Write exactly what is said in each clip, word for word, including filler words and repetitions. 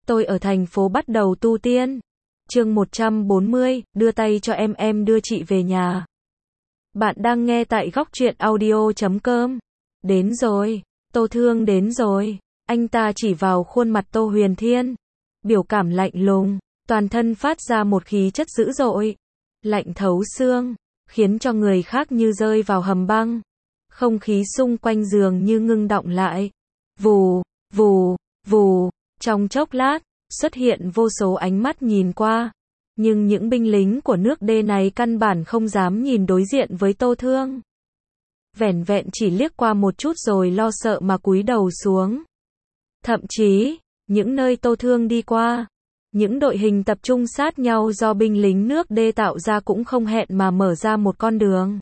Tôi ở thành phố bắt đầu tu tiên. Chương một trăm bốn mươi, đưa tay cho em em đưa chị về nhà. Bạn đang nghe tại góc truyện audio chấm com. Đến rồi, Tô Thương đến rồi. Anh ta chỉ vào khuôn mặt Tô Huyền Thiên. Biểu cảm lạnh lùng, toàn thân phát ra một khí chất dữ dội. Lạnh thấu xương, khiến cho người khác như rơi vào hầm băng. Không khí xung quanh giường như ngưng đọng lại. Vù, vù, vù, trong chốc lát, xuất hiện vô số ánh mắt nhìn qua. Nhưng những binh lính của nước đê này căn bản không dám nhìn đối diện với Tô Thương. Vẻn vẹn chỉ liếc qua một chút rồi lo sợ mà cúi đầu xuống. Thậm chí, những nơi Tô Thương đi qua, những đội hình tập trung sát nhau do binh lính nước đê tạo ra cũng không hẹn mà mở ra một con đường.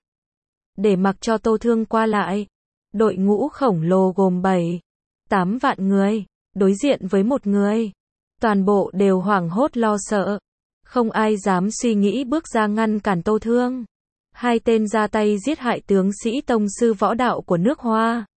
Để mặc cho Tô Thương qua lại. Đội ngũ khổng lồ gồm bảy, tám vạn người, đối diện với một người. Toàn bộ đều hoảng hốt lo sợ. Không ai dám suy nghĩ bước ra ngăn cản Tô Thương. Hai tên ra tay giết hại tướng sĩ tông sư võ đạo của nước Hoa.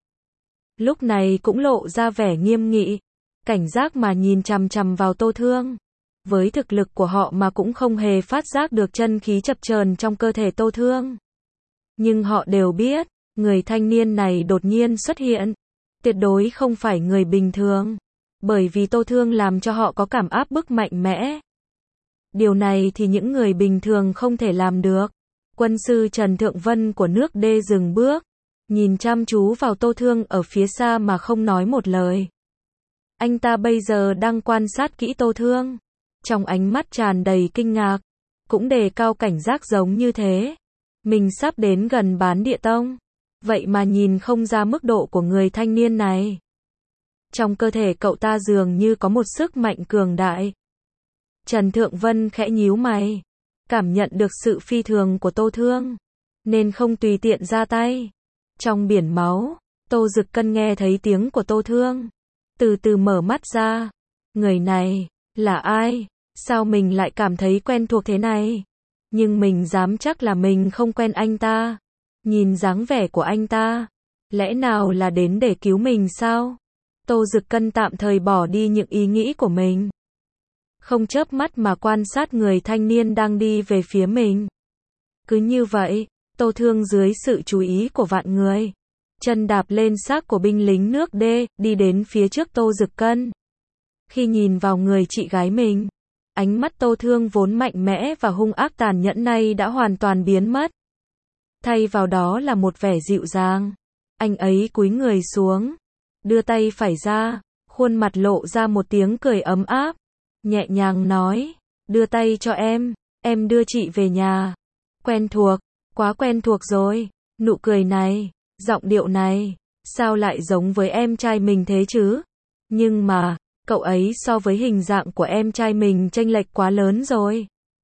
Lúc này cũng lộ ra vẻ nghiêm nghị. Cảnh giác mà nhìn chằm chằm vào Tô Thương. Với thực lực của họ mà cũng không hề phát giác được chân khí chập chờn trong cơ thể Tô Thương. Nhưng họ đều biết, người thanh niên này đột nhiên xuất hiện. Tuyệt đối không phải người bình thường. Bởi vì Tô Thương làm cho họ có cảm áp bức mạnh mẽ. Điều này thì những người bình thường không thể làm được. Quân sư Trần Thượng Vân của nước đê dừng bước. Nhìn chăm chú vào Tô Thương ở phía xa mà không nói một lời. Anh ta bây giờ đang quan sát kỹ Tô Thương. Trong ánh mắt tràn đầy kinh ngạc. Cũng đề cao cảnh giác giống như thế. Mình sắp đến gần bán địa tông. Vậy mà nhìn không ra mức độ của người thanh niên này. Trong cơ thể cậu ta dường như có một sức mạnh cường đại. Trần Thượng Vân khẽ nhíu mày. Cảm nhận được sự phi thường của Tô Thương. Nên không tùy tiện ra tay. Trong biển máu, Tô Dực Cân nghe thấy tiếng của Tô Thương. Từ từ mở mắt ra. Người này, là ai? Sao mình lại cảm thấy quen thuộc thế này? Nhưng mình dám chắc là mình không quen anh ta. Nhìn dáng vẻ của anh ta. Lẽ nào là đến để cứu mình sao? Tô Dực Cân tạm thời bỏ đi những ý nghĩ của mình. Không chớp mắt mà quan sát người thanh niên đang đi về phía mình. Cứ như vậy, Tô Thương dưới sự chú ý của vạn người. Chân đạp lên xác của binh lính nước đê, đi đến phía trước Tô Dực Cân. Khi nhìn vào người chị gái mình, ánh mắt Tô Thương vốn mạnh mẽ và hung ác tàn nhẫn này đã hoàn toàn biến mất. Thay vào đó là một vẻ dịu dàng. Anh ấy cúi người xuống, đưa tay phải ra, khuôn mặt lộ ra một tiếng cười ấm áp. Nhẹ nhàng nói, đưa tay cho em, em đưa chị về nhà. Quen thuộc, quá quen thuộc rồi. Nụ cười này, giọng điệu này, sao lại giống với em trai mình thế chứ? Nhưng mà, cậu ấy so với hình dạng của em trai mình chênh lệch quá lớn rồi.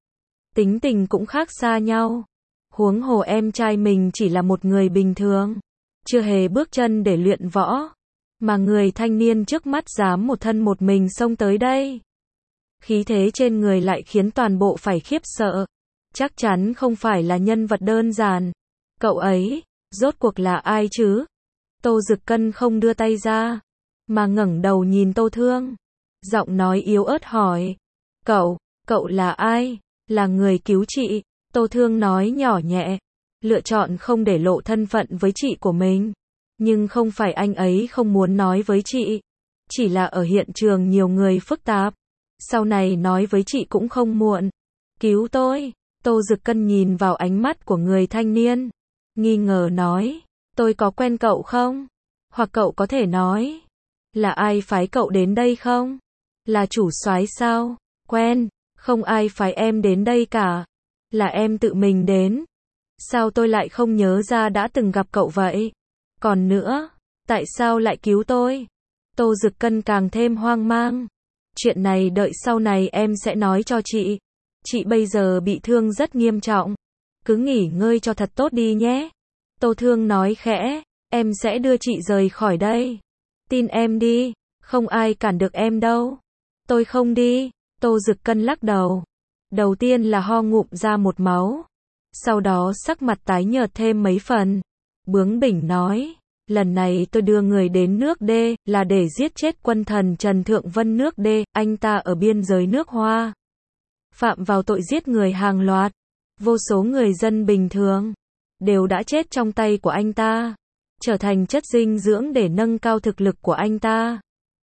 Tính tình cũng khác xa nhau. Huống hồ em trai mình chỉ là một người bình thường, chưa hề bước chân để luyện võ. Mà người thanh niên trước mắt dám một thân một mình xông tới đây. Khí thế trên người lại khiến toàn bộ phải khiếp sợ. Chắc chắn không phải là nhân vật đơn giản. Cậu ấy, rốt cuộc là ai chứ? Tô Dực Cân không đưa tay ra, mà ngẩng đầu nhìn Tô Thương. Giọng nói yếu ớt hỏi. Cậu, cậu là ai? Là người cứu chị. Tô Thương nói nhỏ nhẹ. Lựa chọn không để lộ thân phận với chị của mình. Nhưng không phải anh ấy không muốn nói với chị. Chỉ là ở hiện trường nhiều người phức tạp. Sau này nói với chị cũng không muộn. Cứu tôi. Tô Dực Cân nhìn vào ánh mắt của người thanh niên. Nghi ngờ nói. Tôi có quen cậu không? Hoặc cậu có thể nói. Là ai phái cậu đến đây không? Là chủ soái sao? Quen. Không ai phái em đến đây cả. Là em tự mình đến. Sao tôi lại không nhớ ra đã từng gặp cậu vậy? Còn nữa, tại sao lại cứu tôi? Tô Dực Cân càng thêm hoang mang. Chuyện này đợi sau này em sẽ nói cho chị. Chị bây giờ bị thương rất nghiêm trọng. Cứ nghỉ ngơi cho thật tốt đi nhé. Tô Thương nói khẽ, em sẽ đưa chị rời khỏi đây. Tin em đi, không ai cản được em đâu. Tôi không đi. Tô Dực Cân lắc đầu. Đầu tiên là ho ngụm ra một máu. Sau đó sắc mặt tái nhợt thêm mấy phần. Bướng bỉnh nói, Lần này tôi đưa người đến nước D, là để giết chết quân thần Trần Thượng Vân nước D, anh ta ở biên giới nước Hoa. Phạm vào tội giết người hàng loạt. Vô số người dân bình thường đều đã chết trong tay của anh ta, trở thành chất dinh dưỡng để nâng cao thực lực của anh ta.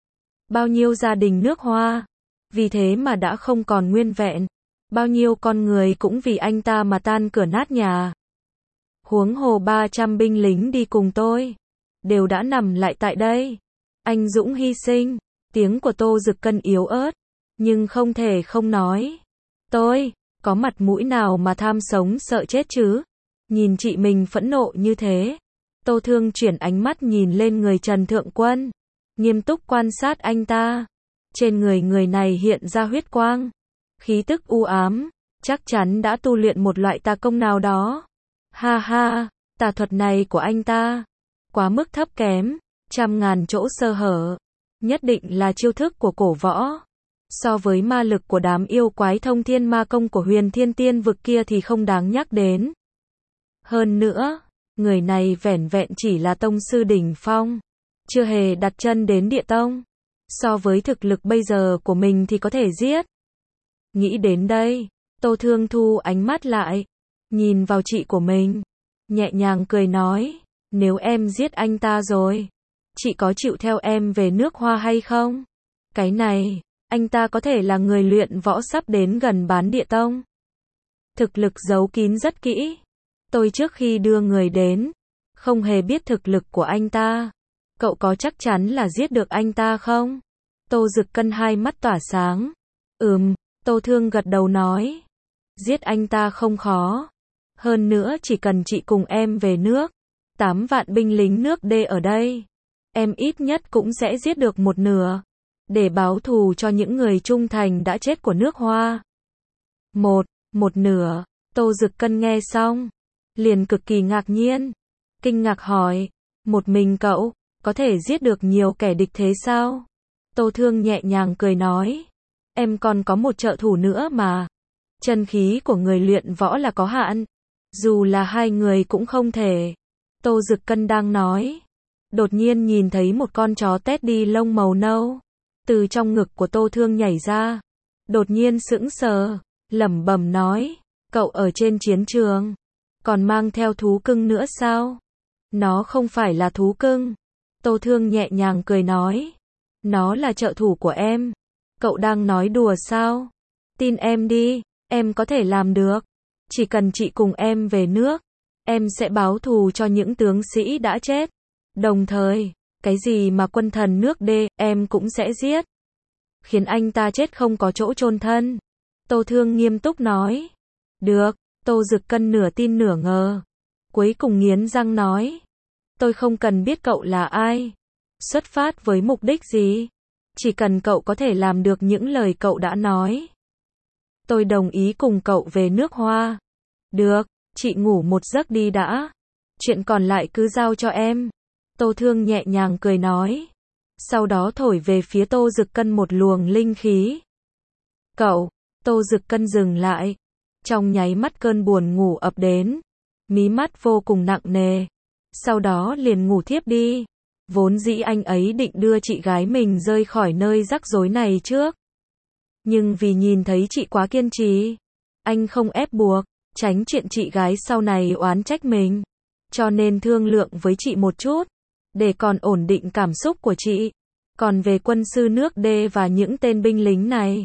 Bao nhiêu gia đình nước Hoa vì thế mà đã không còn nguyên vẹn, bao nhiêu con người cũng vì anh ta mà tan cửa nát nhà. Huống hồ ba trăm binh lính đi cùng tôi đều đã nằm lại tại đây. Anh dũng hy sinh. Tiếng của Tô Dực Cân yếu ớt, nhưng không thể không nói. Tôi có mặt mũi nào mà tham sống sợ chết chứ? Nhìn chị mình phẫn nộ như thế, Tô Thương chuyển ánh mắt nhìn lên người Trần Thượng Quân, nghiêm túc quan sát anh ta. Trên người người này hiện ra huyết quang, khí tức u ám, chắc chắn đã tu luyện một loại tà công nào đó. Ha ha, tà thuật này của anh ta quá mức thấp kém, trăm ngàn chỗ sơ hở, nhất định là chiêu thức của cổ võ. So với ma lực của đám yêu quái thông thiên ma công của Huyền Thiên Tiên vực kia thì không đáng nhắc đến. Hơn nữa, người này vẻn vẹn chỉ là tông sư đỉnh phong, chưa hề đặt chân đến địa tông. So với thực lực bây giờ của mình thì có thể giết. Nghĩ đến đây, Tô Thương thu ánh mắt lại, nhìn vào chị của mình, nhẹ nhàng cười nói, nếu em giết anh ta rồi, chị có chịu theo em về nước Hoa hay không? Cái này, anh ta có thể là người luyện võ sắp đến gần bán địa tông. Thực lực giấu kín rất kỹ. Tôi trước khi đưa người đến, không hề biết thực lực của anh ta. Cậu có chắc chắn là giết được anh ta không? Tô Dực Cân hai mắt tỏa sáng. Ừm, Tô Thương gật đầu nói. Giết anh ta không khó. Hơn nữa chỉ cần chị cùng em về nước, tám vạn binh lính nước D ở đây, em ít nhất cũng sẽ giết được một nửa, để báo thù cho những người trung thành đã chết của nước Hoa. Một, một nửa. Tô Dực Cân nghe xong, liền cực kỳ ngạc nhiên, kinh ngạc hỏi, một mình cậu có thể giết được nhiều kẻ địch thế sao? Tô Thương nhẹ nhàng cười nói, em còn có một trợ thủ nữa mà. Chân khí của người luyện võ là có hạn, dù là hai người cũng không thể. Tô Dực Cân đang nói, đột nhiên nhìn thấy một con chó Teddy lông màu nâu từ trong ngực của Tô Thương nhảy ra, đột nhiên sững sờ, lẩm bẩm nói, cậu ở trên chiến trường còn mang theo thú cưng nữa sao? Nó không phải là thú cưng. Tô Thương nhẹ nhàng cười nói, nó là trợ thủ của em. Cậu đang nói đùa sao? Tin em đi, em có thể làm được. Chỉ cần chị cùng em về nước, em sẽ báo thù cho những tướng sĩ đã chết. Đồng thời, cái gì mà quân thần nước D, em cũng sẽ giết. Khiến anh ta chết không có chỗ chôn thân. Tô Thương nghiêm túc nói. Được. Tô Dực Cân nửa tin nửa ngờ, cuối cùng nghiến răng nói, tôi không cần biết cậu là ai, xuất phát với mục đích gì, chỉ cần cậu có thể làm được những lời cậu đã nói, tôi đồng ý cùng cậu về nước Hoa. Được, chị ngủ một giấc đi đã, chuyện còn lại cứ giao cho em. Tô Thương nhẹ nhàng cười nói, sau đó thổi về phía Tô Dực Cân một luồng linh khí. Cậu, Tô Dực Cân dừng lại. Trong nháy mắt cơn buồn ngủ ập đến, mí mắt vô cùng nặng nề, sau đó liền ngủ thiếp đi. Vốn dĩ anh ấy định đưa chị gái mình rơi khỏi nơi rắc rối này trước, nhưng vì nhìn thấy chị quá kiên trì, anh không ép buộc, tránh chuyện chị gái sau này oán trách mình, cho nên thương lượng với chị một chút, để còn ổn định cảm xúc của chị. Còn về quân sư nước D và những tên binh lính này,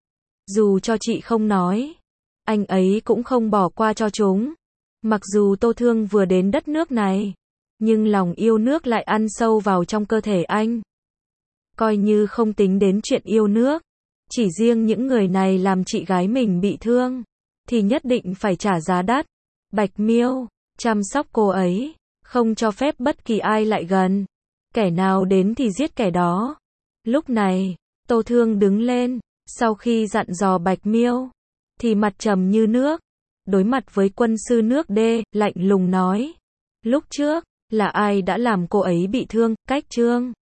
dù cho chị không nói, anh ấy cũng không bỏ qua cho chúng. Mặc dù Tô Thương vừa đến đất nước này, nhưng lòng yêu nước lại ăn sâu vào trong cơ thể anh. Coi như không tính đến chuyện yêu nước, chỉ riêng những người này làm chị gái mình bị thương, thì nhất định phải trả giá đắt. Bạch Miêu, chăm sóc cô ấy, không cho phép bất kỳ ai lại gần. Kẻ nào đến thì giết kẻ đó. Lúc này, Tô Thương đứng lên, sau khi dặn dò Bạch Miêu, thì mặt trầm như nước, đối mặt với quân sư nước D, lạnh lùng nói, lúc trước, là ai đã làm cô ấy bị thương, Cách Trương.